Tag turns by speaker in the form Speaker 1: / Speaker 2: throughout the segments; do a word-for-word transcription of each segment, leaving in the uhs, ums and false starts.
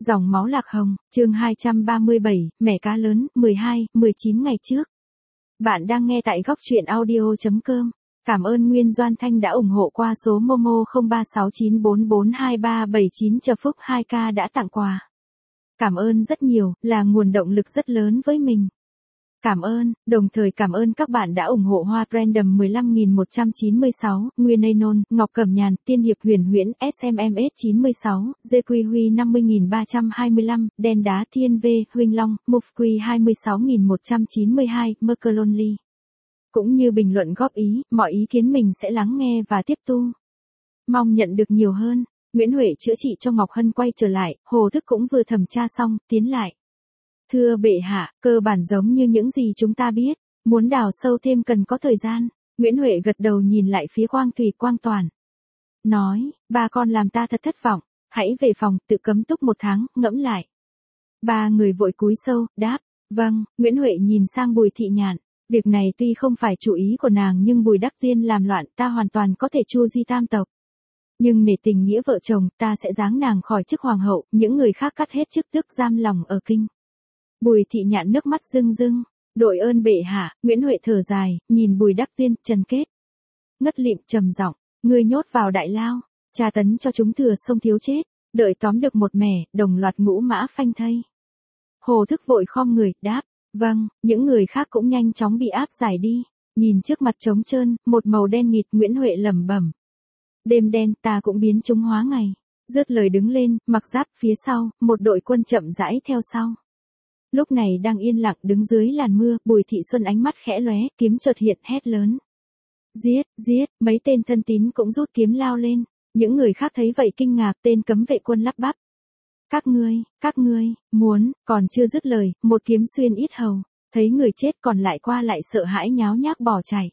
Speaker 1: Dòng máu lạc hồng, chương hai trăm ba mươi bảy, mẻ cá lớn, mười hai, mười chín ngày trước. Bạn đang nghe tại góc truyện audio chấm com. Cảm ơn Nguyên Doan Thanh đã ủng hộ qua số Momo không ba sáu chín bốn bốn hai ba bảy chín chờ Phúc hai k đã tặng quà. Cảm ơn rất nhiều, là nguồn động lực rất lớn với mình. Cảm ơn, đồng thời cảm ơn các bạn đã ủng hộ Hoa Random mười lăm nghìn một trăm chín mươi sáu, Nguyên Anon, Ngọc Cẩm Nhàn, Tiên Hiệp Huyền Huyễn, ét em em ét chín mươi sáu, Dê Quy Huy năm mươi nghìn ba trăm hai mươi lăm, Đen Đá Thiên V, Huỳnh Long, Mục Quy hai mươi sáu nghìn một trăm chín mươi hai, Merkelonly. Cũng như bình luận góp ý, mọi ý kiến mình sẽ lắng nghe và tiếp tu. Mong nhận được nhiều hơn. Nguyễn Huệ chữa trị cho Ngọc Hân quay trở lại, Hồ Thức cũng vừa thẩm tra xong, tiến lại. Thưa bệ hạ, cơ bản giống như những gì chúng ta biết, muốn đào sâu thêm cần có thời gian. Nguyễn Huệ gật đầu nhìn lại phía Quang Thùy Quang Toàn. Nói, ba con làm ta thật thất vọng, hãy về phòng, tự cấm túc một tháng, ngẫm lại. Ba người vội cúi sâu, đáp, vâng. Nguyễn Huệ nhìn sang Bùi Thị Nhạn, việc này tuy không phải chủ ý của nàng nhưng Bùi Đắc Tiên làm loạn ta hoàn toàn có thể chu di tam tộc. Nhưng nể tình nghĩa vợ chồng ta sẽ giáng nàng khỏi chức hoàng hậu, những người khác cắt hết chức tước giam lòng ở kinh. Bùi Thị Nhạn nước mắt rưng rưng, đội ơn bệ hạ. Nguyễn Huệ thở dài, nhìn Bùi Đắc Tiên, Trần Kết. Ngất lịm trầm giọng, ngươi nhốt vào đại lao, tra tấn cho chúng thừa sông thiếu chết, đợi tóm được một mẻ, đồng loạt ngũ mã phanh thây. Hồ Thức vội khom người, đáp, vâng. Những người khác cũng nhanh chóng bị áp giải đi. Nhìn trước mặt trống trơn, một màu đen nghịt, Nguyễn Huệ lẩm bẩm. Đêm đen ta cũng biến chúng hóa ngày. Dứt lời đứng lên, mặc giáp phía sau, một đội quân chậm rãi theo sau. Lúc này đang yên lặng đứng dưới làn mưa, Bùi Thị Xuân ánh mắt khẽ lóe, kiếm chợt hiện hét lớn. Giết, giết, mấy tên thân tín cũng rút kiếm lao lên. Những người khác thấy vậy kinh ngạc, tên cấm vệ quân lắp bắp. Các ngươi, các ngươi, muốn, còn chưa dứt lời, một kiếm xuyên yết hầu. Thấy người chết còn lại qua lại sợ hãi nháo nhác bỏ chạy.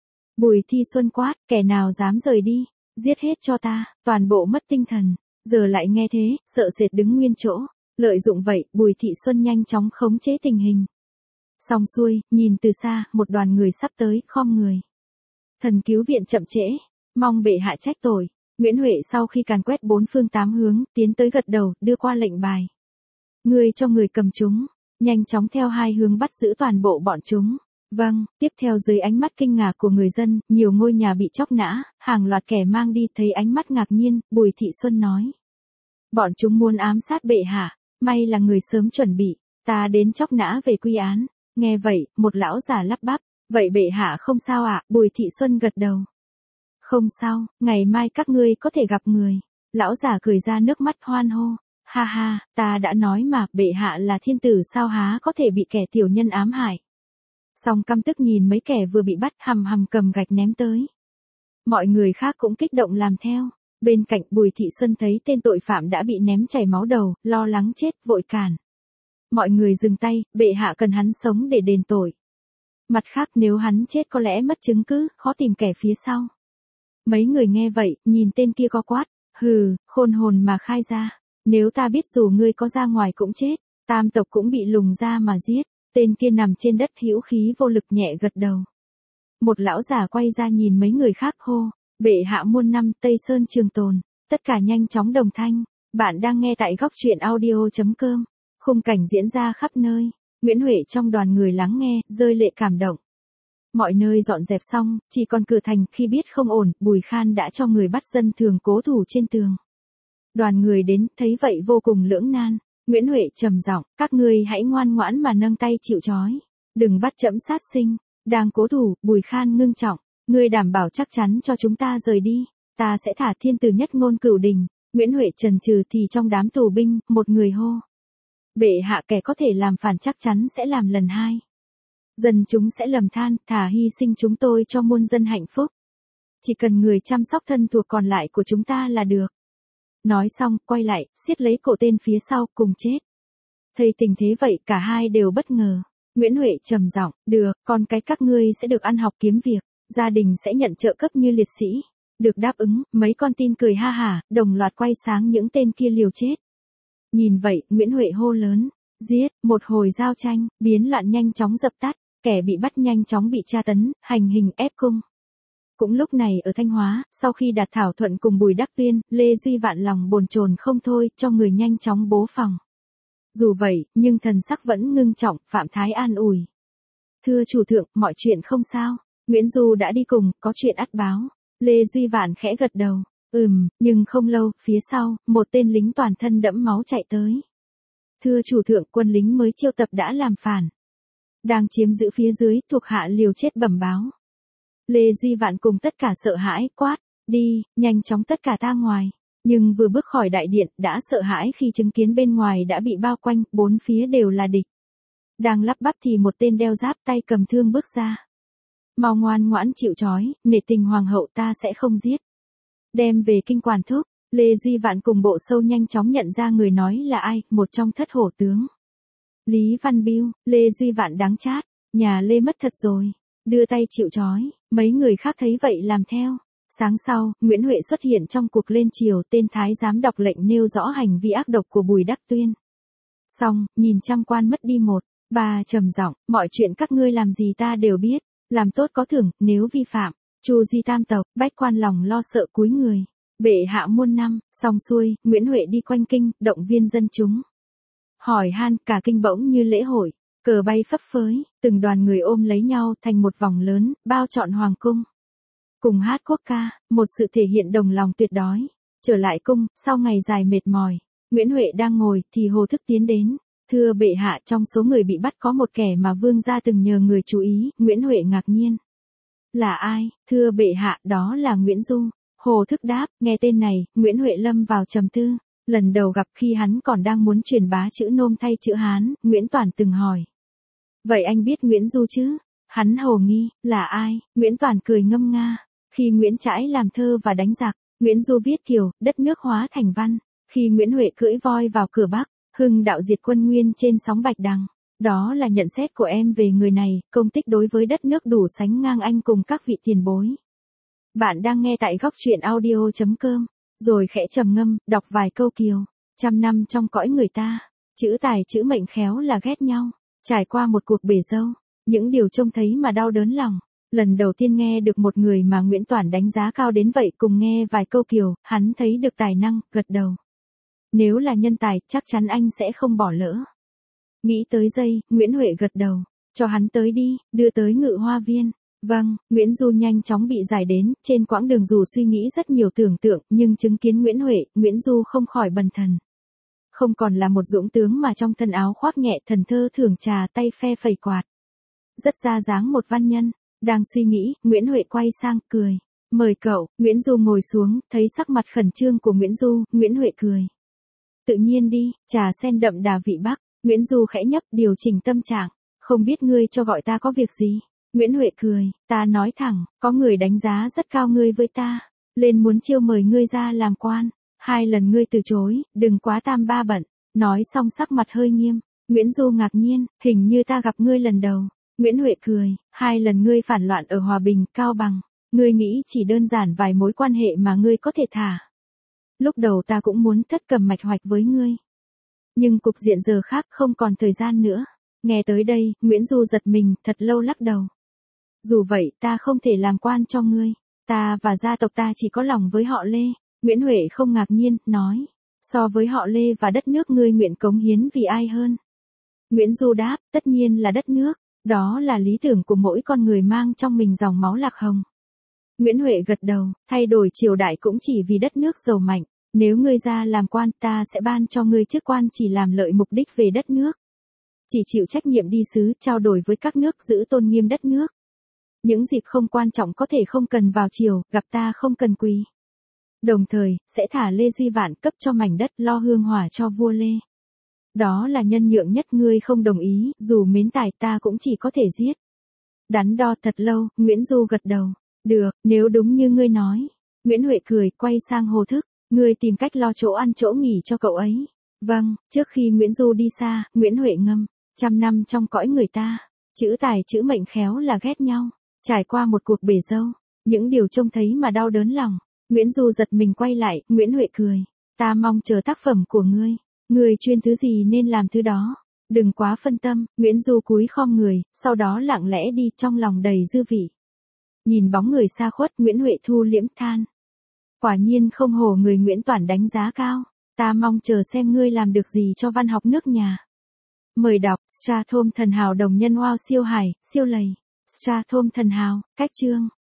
Speaker 1: Bùi Thị Xuân quát, kẻ nào dám rời đi, giết hết cho ta, toàn bộ mất tinh thần. Giờ lại nghe thế, sợ sệt đứng nguyên chỗ. Lợi dụng vậy, Bùi Thị Xuân nhanh chóng khống chế tình hình. Xong xuôi, nhìn từ xa, một đoàn người sắp tới, khom người. Thần cứu viện chậm trễ, mong bệ hạ trách tội. Nguyễn Huệ sau khi càn quét bốn phương tám hướng, tiến tới gật đầu, đưa qua lệnh bài. Ngươi cho người cầm chúng, nhanh chóng theo hai hướng bắt giữ toàn bộ bọn chúng. Vâng, tiếp theo dưới ánh mắt kinh ngạc của người dân, nhiều ngôi nhà bị chóc nã, hàng loạt kẻ mang đi thấy ánh mắt ngạc nhiên, Bùi Thị Xuân nói. Bọn chúng muốn ám sát bệ hạ. May là người sớm chuẩn bị, ta đến chóc nã về quy án. Nghe vậy, một lão già lắp bắp, vậy bệ hạ không sao ạ? À? Bùi Thị Xuân gật đầu. Không sao, ngày mai các ngươi có thể gặp người. Lão già cười ra nước mắt hoan hô, ha ha, ta đã nói mà, bệ hạ là thiên tử sao há có thể bị kẻ tiểu nhân ám hại. Xong căm tức nhìn mấy kẻ vừa bị bắt hầm hầm cầm gạch ném tới. Mọi người khác cũng kích động làm theo. Bên cạnh Bùi Thị Xuân thấy tên tội phạm đã bị ném chảy máu đầu, lo lắng chết, vội cản. Mọi người dừng tay, bệ hạ cần hắn sống để đền tội. Mặt khác nếu hắn chết có lẽ mất chứng cứ, khó tìm kẻ phía sau. Mấy người nghe vậy, nhìn tên kia co quát, hừ, khôn hồn mà khai ra. Nếu ta biết dù ngươi có ra ngoài cũng chết, tam tộc cũng bị lùng ra mà giết. Tên kia nằm trên đất hữu khí vô lực nhẹ gật đầu. Một lão già quay ra nhìn mấy người khác hô. Bệ hạ muôn năm, Tây Sơn trường tồn, tất cả nhanh chóng đồng thanh. Bạn đang nghe tại góc truyện audio chấm com. Khung cảnh diễn ra khắp nơi. Nguyễn Huệ trong đoàn người lắng nghe, rơi lệ cảm động. Mọi nơi dọn dẹp xong, chỉ còn cửa thành, khi biết không ổn, Bùi Khan đã cho người bắt dân thường cố thủ trên tường. Đoàn người đến, thấy vậy vô cùng lưỡng nan. Nguyễn Huệ trầm giọng, các ngươi hãy ngoan ngoãn mà nâng tay chịu trói. Đừng bắt trẫm sát sinh. Đang cố thủ, Bùi Khan ngưng trọng. Ngươi đảm bảo chắc chắn cho chúng ta rời đi, ta sẽ thả thiên tử nhất ngôn cửu đình. Nguyễn Huệ chần chừ thì trong đám tù binh, một người hô. Bệ hạ kẻ có thể làm phản chắc chắn sẽ làm lần hai. Dân chúng sẽ lầm than, thả hy sinh chúng tôi cho muôn dân hạnh phúc. Chỉ cần người chăm sóc thân thuộc còn lại của chúng ta là được. Nói xong, quay lại, siết lấy cổ tên phía sau, cùng chết. Thấy tình thế vậy, cả hai đều bất ngờ. Nguyễn Huệ trầm giọng, được, con cái các ngươi sẽ được ăn học kiếm việc. Gia đình sẽ nhận trợ cấp như liệt sĩ. Được đáp ứng, mấy con tin cười ha hả, đồng loạt quay sáng những tên kia liều chết. Nhìn vậy, Nguyễn Huệ hô lớn, giết, một hồi giao tranh, biến loạn nhanh chóng dập tắt, kẻ bị bắt nhanh chóng bị tra tấn, hành hình ép cung. Cũng lúc này ở Thanh Hóa, sau khi đạt thảo thuận cùng Bùi Đắc Tuyên, Lê Duy Vạn lòng bồn chồn không thôi, cho người nhanh chóng bố phòng. Dù vậy, nhưng thần sắc vẫn ngưng trọng, Phạm Thái an ủi. Thưa chủ thượng, mọi chuyện không sao, Nguyễn Du đã đi cùng, có chuyện ắt báo. Lê Duy Vạn khẽ gật đầu. Ừm, nhưng không lâu, phía sau, một tên lính toàn thân đẫm máu chạy tới. Thưa chủ thượng, quân lính mới chiêu tập đã làm phản. Đang chiếm giữ phía dưới, thuộc hạ liều chết bẩm báo. Lê Duy Vạn cùng tất cả sợ hãi, quát, đi, nhanh chóng tất cả ta ngoài. Nhưng vừa bước khỏi đại điện, đã sợ hãi khi chứng kiến bên ngoài đã bị bao quanh, bốn phía đều là địch. Đang lắp bắp thì một tên đeo giáp tay cầm thương bước ra. Mau ngoan ngoãn chịu trói, nể tình hoàng hậu ta sẽ không giết. Đem về kinh quản thúc, Lê Duy Vạn cùng bộ sâu nhanh chóng nhận ra người nói là ai, một trong thất hổ tướng. Lý Văn Bưu, Lê Duy Vạn đáng chát, nhà Lê mất thật rồi, đưa tay chịu trói, mấy người khác thấy vậy làm theo. Sáng sau, Nguyễn Huệ xuất hiện trong cuộc lên triều, tên thái giám đọc lệnh nêu rõ hành vi ác độc của Bùi Đắc Tuyên. Xong, nhìn trăm quan mất đi một, bà trầm giọng, mọi chuyện các ngươi làm gì ta đều biết, làm tốt có thưởng, nếu vi phạm, chu di tam tộc, bách quan lòng lo sợ cúi người. Bệ hạ muôn năm, xong xuôi, Nguyễn Huệ đi quanh kinh, động viên dân chúng. Hỏi han, cả kinh bỗng như lễ hội, cờ bay phấp phới, từng đoàn người ôm lấy nhau thành một vòng lớn, bao trọn hoàng cung. Cùng hát quốc ca, một sự thể hiện đồng lòng tuyệt đói. Trở lại cung, sau ngày dài mệt mỏi, Nguyễn Huệ đang ngồi thì Hồ Thức tiến đến. Thưa bệ hạ, trong số người bị bắt có một kẻ mà vương gia từng nhờ người chú ý. Nguyễn Huệ ngạc nhiên. Là ai? Thưa bệ hạ, đó là Nguyễn Du. Hồ Thức đáp, nghe tên này, Nguyễn Huệ lâm vào trầm tư. Lần đầu gặp khi hắn còn đang muốn truyền bá chữ Nôm thay chữ Hán, Nguyễn Toản từng hỏi. Vậy anh biết Nguyễn Du chứ? Hắn hồ nghi, là ai? Nguyễn Toản cười ngâm nga. Khi Nguyễn Trãi làm thơ và đánh giặc, Nguyễn Du viết kiều, đất nước hóa thành văn. Khi Nguyễn Huệ cưỡi voi vào cửa Bắc, hưng đạo diệt quân Nguyên trên sóng Bạch Đằng. Đó là nhận xét của em về người này, công tích đối với đất nước đủ sánh ngang anh cùng các vị tiền bối. Bạn đang nghe tại góc truyện audio chấm com, rồi khẽ trầm ngâm, đọc vài câu kiều. Trăm năm trong cõi người ta, chữ tài chữ mệnh khéo là ghét nhau. Trải qua một cuộc bể dâu, những điều trông thấy mà đau đớn lòng. Lần đầu tiên nghe được một người mà Nguyễn Toản đánh giá cao đến vậy, cùng nghe vài câu kiều, hắn thấy được tài năng, gật đầu. Nếu là nhân tài, chắc chắn anh sẽ không bỏ lỡ. Nghĩ tới giây, Nguyễn Huệ gật đầu, cho hắn tới đi, đưa tới Ngự Hoa Viên. Vâng, Nguyễn Du nhanh chóng bị giải đến, trên quãng đường dù suy nghĩ rất nhiều tưởng tượng, nhưng chứng kiến Nguyễn Huệ, Nguyễn Du không khỏi bần thần. Không còn là một dũng tướng mà trong thân áo khoác nhẹ thần thơ thưởng trà tay phe phẩy quạt. Rất ra dáng một văn nhân. Đang suy nghĩ, Nguyễn Huệ quay sang, cười. Mời cậu, Nguyễn Du ngồi xuống, thấy sắc mặt khẩn trương của Nguyễn Du, Nguyễn Huệ cười. Tự nhiên đi, trà sen đậm đà vị Bắc. Nguyễn Du khẽ nhấp, điều chỉnh tâm trạng. Không biết ngươi cho gọi ta có việc gì? Nguyễn Huệ cười, ta nói thẳng, có người đánh giá rất cao ngươi với ta. Lên muốn chiêu mời ngươi ra làm quan. Hai lần ngươi từ chối, đừng quá tam ba bận. Nói xong sắc mặt hơi nghiêm. Nguyễn Du ngạc nhiên, hình như ta gặp ngươi lần đầu. Nguyễn Huệ cười, hai lần ngươi phản loạn ở Hòa Bình, Cao Bằng. Ngươi nghĩ chỉ đơn giản vài mối quan hệ mà ngươi có thể thả. Lúc đầu ta cũng muốn thất cầm mạch hoạch với ngươi. Nhưng cục diện giờ khác, không còn thời gian nữa. Nghe tới đây, Nguyễn Du giật mình, thật lâu lắc đầu. Dù vậy, ta không thể làm quan cho ngươi. Ta và gia tộc ta chỉ có lòng với họ Lê. Nguyễn Huệ không ngạc nhiên, nói. So với họ Lê và đất nước ngươi nguyện cống hiến vì ai hơn? Nguyễn Du đáp, tất nhiên là đất nước. Đó là lý tưởng của mỗi con người mang trong mình dòng máu lạc hồng. Nguyễn Huệ gật đầu, thay đổi triều đại cũng chỉ vì đất nước giàu mạnh. Nếu ngươi ra làm quan, ta sẽ ban cho ngươi chức quan chỉ làm lợi mục đích về đất nước. Chỉ chịu trách nhiệm đi sứ, trao đổi với các nước, giữ tôn nghiêm đất nước. Những dịp không quan trọng có thể không cần vào triều, gặp ta không cần quỳ. Đồng thời, sẽ thả Lê Duy Vạn, cấp cho mảnh đất, lo hương hỏa cho vua Lê. Đó là nhân nhượng nhất, ngươi không đồng ý, dù mến tài ta cũng chỉ có thể giết. Đắn đo thật lâu, Nguyễn Du gật đầu. Được, nếu đúng như ngươi nói. Nguyễn Huệ cười, quay sang Hồ Thức. Ngươi tìm cách lo chỗ ăn chỗ nghỉ cho cậu ấy. Vâng, trước khi Nguyễn Du đi xa, Nguyễn Huệ ngâm. Trăm năm trong cõi người ta, chữ tài chữ mệnh khéo là ghét nhau. Trải qua một cuộc bể dâu, những điều trông thấy mà đau đớn lòng. Nguyễn Du giật mình quay lại, Nguyễn Huệ cười. Ta mong chờ tác phẩm của ngươi. Ngươi chuyên thứ gì nên làm thứ đó. Đừng quá phân tâm. Nguyễn Du cúi khom người, sau đó lặng lẽ đi, trong lòng đầy dư vị. Nhìn bóng người xa khuất, Nguyễn Huệ thu liễm than. Quả nhiên không hổ người Nguyễn Toản đánh giá cao. Ta mong chờ xem ngươi làm được gì cho văn học nước nhà. Mời đọc, Strathom thần hào đồng nhân wow siêu hải, siêu lầy. Strathom thần hào, cách chương.